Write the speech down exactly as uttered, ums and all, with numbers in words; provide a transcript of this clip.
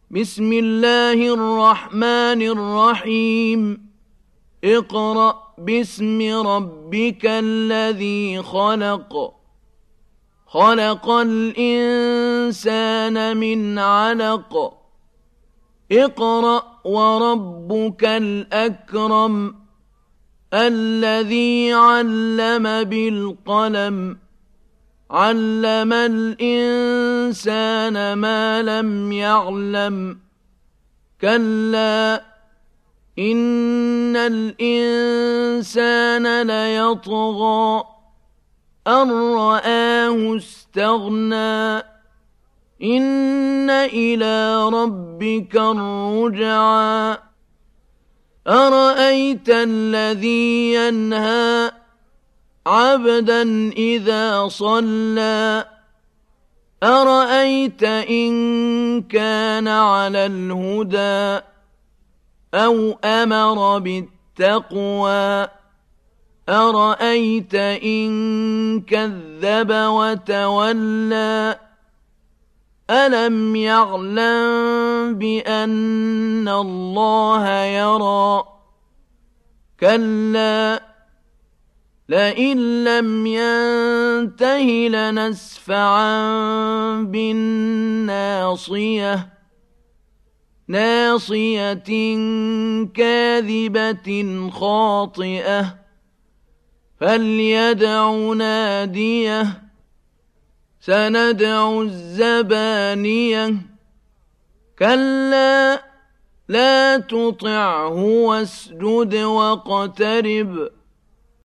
بسم الله الرحمن الرحيم اقرأ باسم ربك الذي خلق خلق الإنسان من علق اقرأ وربك الأكرم الذي علم بالقلم علم الإنسان ما لم يعلم كلا إن الإنسان ليطغى أن رآه استغنى إن إلى ربك الرجعى أرأيت الذي ينهى عبدا إذا صلى أرأيت إن كان على الهدى أو أمر بالتقوى أرأيت إن كذب وتولى ألم يعلم بأن الله يرى كلا لئن لم ينته لنسفعا بالناصية ناصية كاذبة خاطئة فليدع ناديه سندع الزبانية كلا لا تطعه واسجد واقترب